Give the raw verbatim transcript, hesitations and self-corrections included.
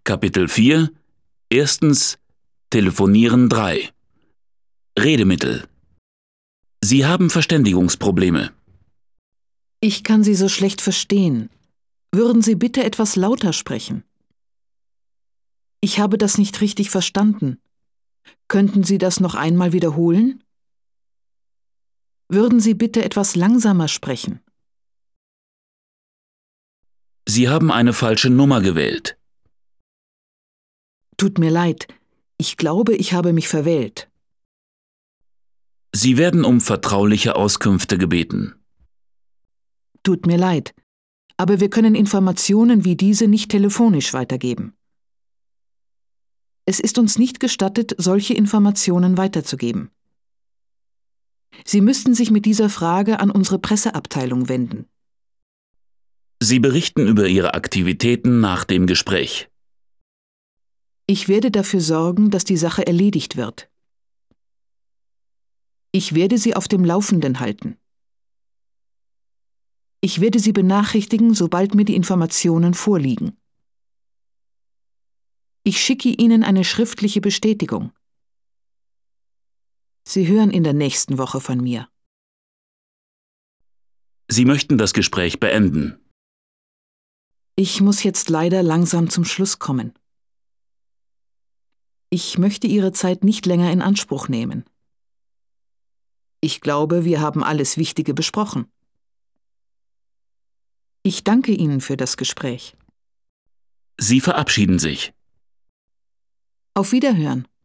Kapitel vier. Erstens. Telefonieren drei. Redemittel. Sie haben Verständigungsprobleme. Ich kann Sie so schlecht verstehen. Würden Sie bitte etwas lauter sprechen? Ich habe das nicht richtig verstanden. Könnten Sie das noch einmal wiederholen? Würden Sie bitte etwas langsamer sprechen? Sie haben eine falsche Nummer gewählt. Tut mir leid. Ich glaube, ich habe mich verwählt. Sie werden um vertrauliche Auskünfte gebeten. Tut mir leid. Aber wir können Informationen wie diese nicht telefonisch weitergeben. Es ist uns nicht gestattet, solche Informationen weiterzugeben. Sie müssten sich mit dieser Frage an unsere Presseabteilung wenden. Sie berichten über Ihre Aktivitäten nach dem Gespräch. Ich werde dafür sorgen, dass die Sache erledigt wird. Ich werde Sie auf dem Laufenden halten. Ich werde Sie benachrichtigen, sobald mir die Informationen vorliegen. Ich schicke Ihnen eine schriftliche Bestätigung. Sie hören in der nächsten Woche von mir. Sie möchten das Gespräch beenden. Ich muss jetzt leider langsam zum Schluss kommen. Ich möchte Ihre Zeit nicht länger in Anspruch nehmen. Ich glaube, wir haben alles Wichtige besprochen. Ich danke Ihnen für das Gespräch. Sie verabschieden sich. Auf Wiederhören.